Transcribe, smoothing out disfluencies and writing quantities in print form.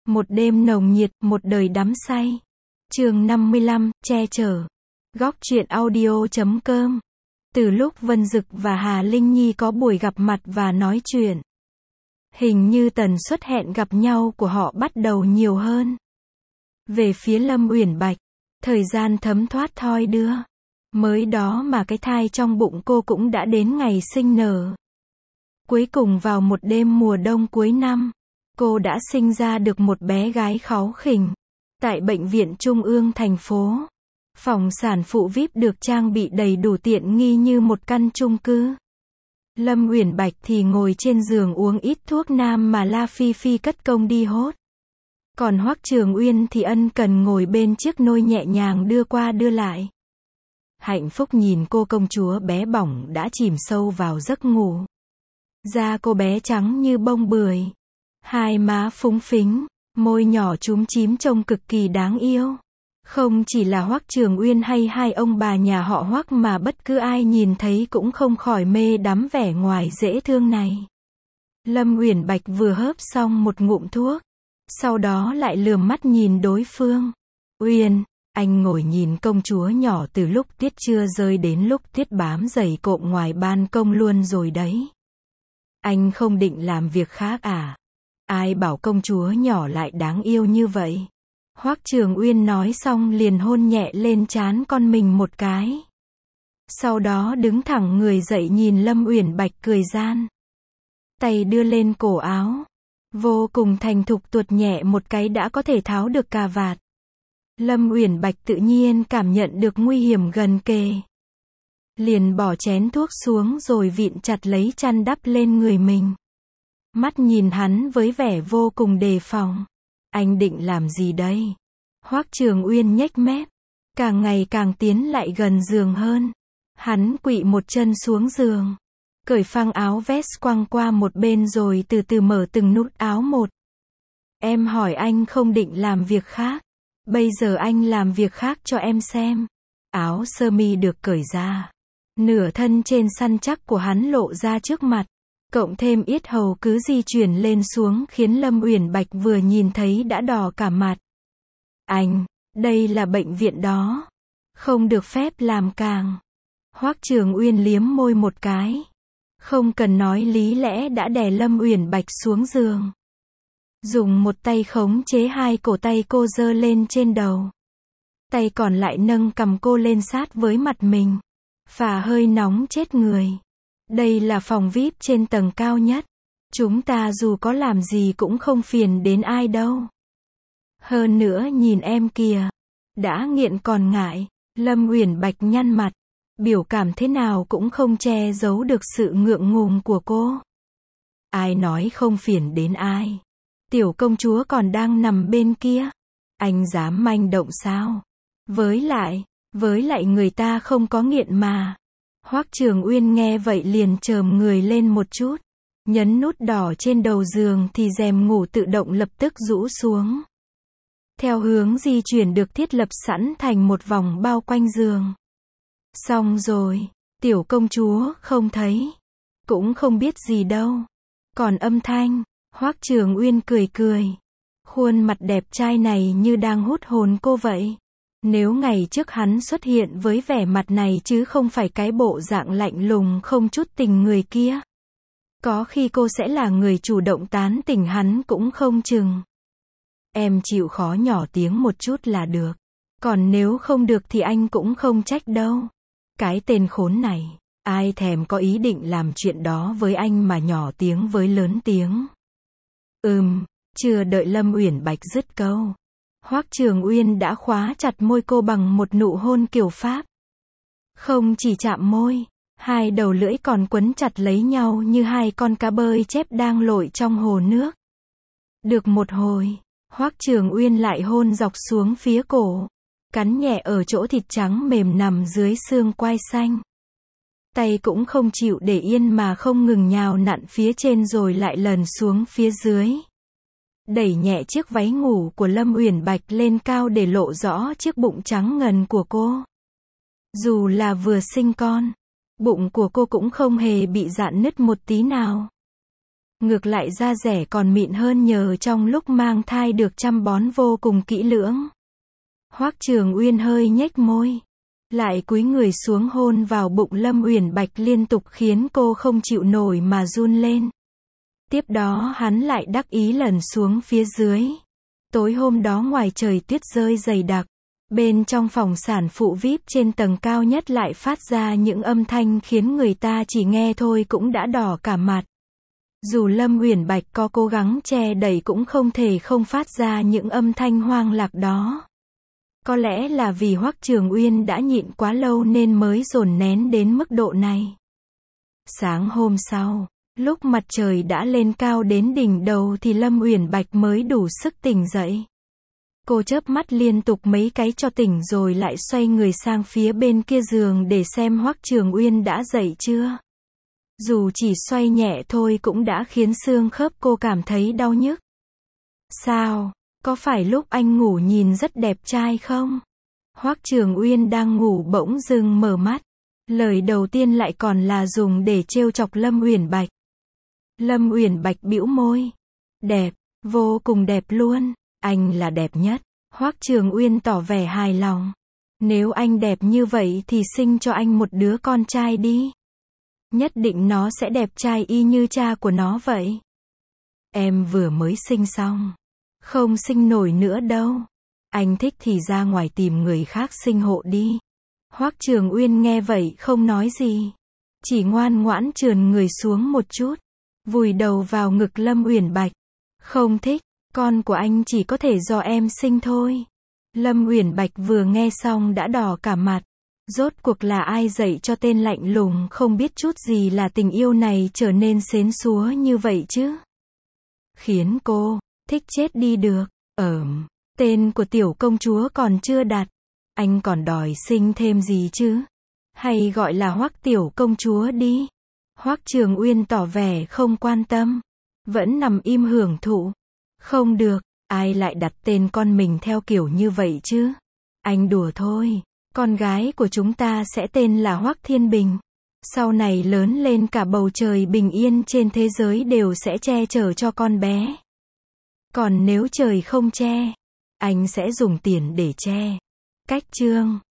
Một đêm nồng nhiệt, một đời đắm say. Chương 55, che chở. Góc truyện audio.com. Từ lúc Vân Dực và Hà Linh Nhi có buổi gặp mặt và nói chuyện, hình như tần suất hẹn gặp nhau của họ bắt đầu nhiều hơn. Về phía Lâm Uyển Bạch, thời gian thấm thoát thoi đưa. Mới đó mà cái thai trong bụng cô cũng đã đến ngày sinh nở. Cuối cùng vào một đêm mùa đông cuối năm, cô đã sinh ra được một bé gái kháu khỉnh. Tại bệnh viện Trung ương thành phố, phòng sản phụ VIP được trang bị đầy đủ tiện nghi như một căn chung cư. Lâm Uyển Bạch thì ngồi trên giường uống ít thuốc nam mà La Phi Phi cất công đi hốt. Còn Hoắc Trường Uyên thì ân cần ngồi bên chiếc nôi nhẹ nhàng đưa qua đưa lại. Hạnh phúc nhìn cô công chúa bé bỏng đã chìm sâu vào giấc ngủ. Da cô bé trắng như bông bưởi, hai má phúng phính, môi nhỏ chúm chím trông cực kỳ đáng yêu. Không chỉ là Hoắc Trường Uyên hay hai ông bà nhà họ Hoắc mà bất cứ ai nhìn thấy cũng không khỏi mê đắm vẻ ngoài dễ thương này. Lâm Uyển Bạch vừa hớp xong một ngụm thuốc, sau đó lại lườm mắt nhìn đối phương. Uyên, anh ngồi nhìn công chúa nhỏ từ lúc tiết trưa rơi đến lúc tiết bám giày cộm ngoài ban công luôn rồi đấy. Anh không định làm việc khác à? Ai bảo công chúa nhỏ lại đáng yêu như vậy? Hoắc Trường Uyên nói xong liền hôn nhẹ lên trán con mình một cái. Sau đó đứng thẳng người dậy nhìn Lâm Uyển Bạch cười gian. Tay đưa lên cổ áo, vô cùng thành thục tuột nhẹ một cái đã có thể tháo được cà vạt. Lâm Uyển Bạch tự nhiên cảm nhận được nguy hiểm gần kề. Liền bỏ chén thuốc xuống rồi vịn chặt lấy chăn đắp lên người mình. Mắt nhìn hắn với vẻ vô cùng đề phòng. Anh định làm gì đây? Hoắc Trường Uyên nhếch mép, càng ngày càng tiến lại gần giường hơn. Hắn quỵ một chân xuống giường, cởi phăng áo vest quăng qua một bên rồi từ từ mở từng nút áo một. Em hỏi anh không định làm việc khác. Bây giờ anh làm việc khác cho em xem. Áo sơ mi được cởi ra. Nửa thân trên săn chắc của hắn lộ ra trước mặt. Cộng thêm yết hầu cứ di chuyển lên xuống khiến Lâm Uyển Bạch vừa nhìn thấy đã đỏ cả mặt. Anh, đây là bệnh viện đó. Không được phép làm càng. Hoắc Trường Uyên liếm môi một cái. Không cần nói lý lẽ đã đè Lâm Uyển Bạch xuống giường. Dùng một tay khống chế hai cổ tay cô giơ lên trên đầu. Tay còn lại nâng cằm cô lên sát với mặt mình. Phả hơi nóng chết người. Đây là phòng VIP trên tầng cao nhất. Chúng ta dù có làm gì cũng không phiền đến ai đâu. Hơn nữa nhìn em kìa. Đã nghiện còn ngại. Lâm Uyển Bạch nhăn mặt. Biểu cảm thế nào cũng không che giấu được sự ngượng ngùng của cô. Ai nói không phiền đến ai? Tiểu công chúa còn đang nằm bên kia. Anh dám manh động sao? Với lại người ta không có nghiện mà. Hoắc Trường Uyên nghe vậy liền chồm người lên một chút. Nhấn nút đỏ trên đầu giường thì rèm ngủ tự động lập tức rũ xuống. Theo hướng di chuyển được thiết lập sẵn thành một vòng bao quanh giường. Xong rồi, tiểu công chúa không thấy. Cũng không biết gì đâu. Còn âm thanh, Hoắc Trường Uyên cười cười. Khuôn mặt đẹp trai này như đang hút hồn cô vậy. Nếu ngày trước hắn xuất hiện với vẻ mặt này chứ không phải cái bộ dạng lạnh lùng không chút tình người kia. Có khi cô sẽ là người chủ động tán tỉnh hắn cũng không chừng. Em chịu khó nhỏ tiếng một chút là được. Còn nếu không được thì anh cũng không trách đâu. Cái tên khốn này, ai thèm có ý định làm chuyện đó với anh mà nhỏ tiếng với lớn tiếng. Chưa đợi Lâm Uyển Bạch dứt câu. Hoắc Trường Uyên đã khóa chặt môi cô bằng một nụ hôn kiểu Pháp. Không chỉ chạm môi, hai đầu lưỡi còn quấn chặt lấy nhau như hai con cá bơi chép đang lội trong hồ nước. Được một hồi, Hoắc Trường Uyên lại hôn dọc xuống phía cổ, cắn nhẹ ở chỗ thịt trắng mềm nằm dưới xương quai xanh. Tay cũng không chịu để yên mà không ngừng nhào nặn phía trên rồi lại lần xuống phía dưới. Đẩy nhẹ chiếc váy ngủ của Lâm Uyển Bạch lên cao để lộ rõ chiếc bụng trắng ngần của cô. Dù là vừa sinh con, bụng của cô cũng không hề bị rạn nứt một tí nào. Ngược lại da dẻ còn mịn hơn nhờ trong lúc mang thai được chăm bón vô cùng kỹ lưỡng. Hoắc Trường Uyên hơi nhếch môi, lại cúi người xuống hôn vào bụng Lâm Uyển Bạch liên tục khiến cô không chịu nổi mà run lên. Tiếp đó hắn lại đắc ý lần xuống phía dưới. Tối hôm đó ngoài trời tuyết rơi dày đặc, bên trong phòng sản phụ VIP trên tầng cao nhất lại phát ra những âm thanh khiến người ta chỉ nghe thôi cũng đã đỏ cả mặt. Dù Lâm Uyển Bạch có cố gắng che đậy cũng không thể không phát ra những âm thanh hoang lạc đó. Có lẽ là vì Hoắc Trường Uyên đã nhịn quá lâu nên mới dồn nén đến mức độ này. Sáng hôm sau, lúc mặt trời đã lên cao đến đỉnh đầu thì Lâm Uyển Bạch mới đủ sức tỉnh dậy. Cô chớp mắt liên tục mấy cái cho tỉnh rồi lại xoay người sang phía bên kia giường để xem Hoắc Trường Uyên đã dậy chưa. Dù chỉ xoay nhẹ thôi cũng đã khiến xương khớp cô cảm thấy đau nhức. Sao? Có phải lúc anh ngủ nhìn rất đẹp trai không? Hoắc Trường Uyên đang ngủ bỗng dưng mở mắt. Lời đầu tiên lại còn là dùng để trêu chọc Lâm Uyển Bạch. Lâm Uyển Bạch bĩu môi. Đẹp, vô cùng đẹp luôn. Anh là đẹp nhất. Hoắc Trường Uyên tỏ vẻ hài lòng. Nếu anh đẹp như vậy thì sinh cho anh một đứa con trai đi. Nhất định nó sẽ đẹp trai y như cha của nó vậy. Em vừa mới sinh xong. Không sinh nổi nữa đâu. Anh thích thì ra ngoài tìm người khác sinh hộ đi. Hoắc Trường Uyên nghe vậy không nói gì. Chỉ ngoan ngoãn trườn người xuống một chút. Vùi đầu vào ngực Lâm Uyển Bạch. Không thích, con của anh chỉ có thể do em sinh thôi. Lâm Uyển Bạch vừa nghe xong đã đỏ cả mặt. Rốt cuộc là ai dạy cho tên lạnh lùng không biết chút gì là tình yêu này trở nên xến xúa như vậy chứ? Khiến cô thích chết đi được. Tên của tiểu công chúa còn chưa đặt. Anh còn đòi sinh thêm gì chứ? Hay gọi là Hoắc tiểu công chúa đi. Hoắc Trường Uyên tỏ vẻ không quan tâm. Vẫn nằm im hưởng thụ. Không được, ai lại đặt tên con mình theo kiểu như vậy chứ? Anh đùa thôi. Con gái của chúng ta sẽ tên là Hoắc Thiên Bình. Sau này lớn lên cả bầu trời bình yên trên thế giới đều sẽ che chở cho con bé. Còn nếu trời không che, anh sẽ dùng tiền để che. Cách chương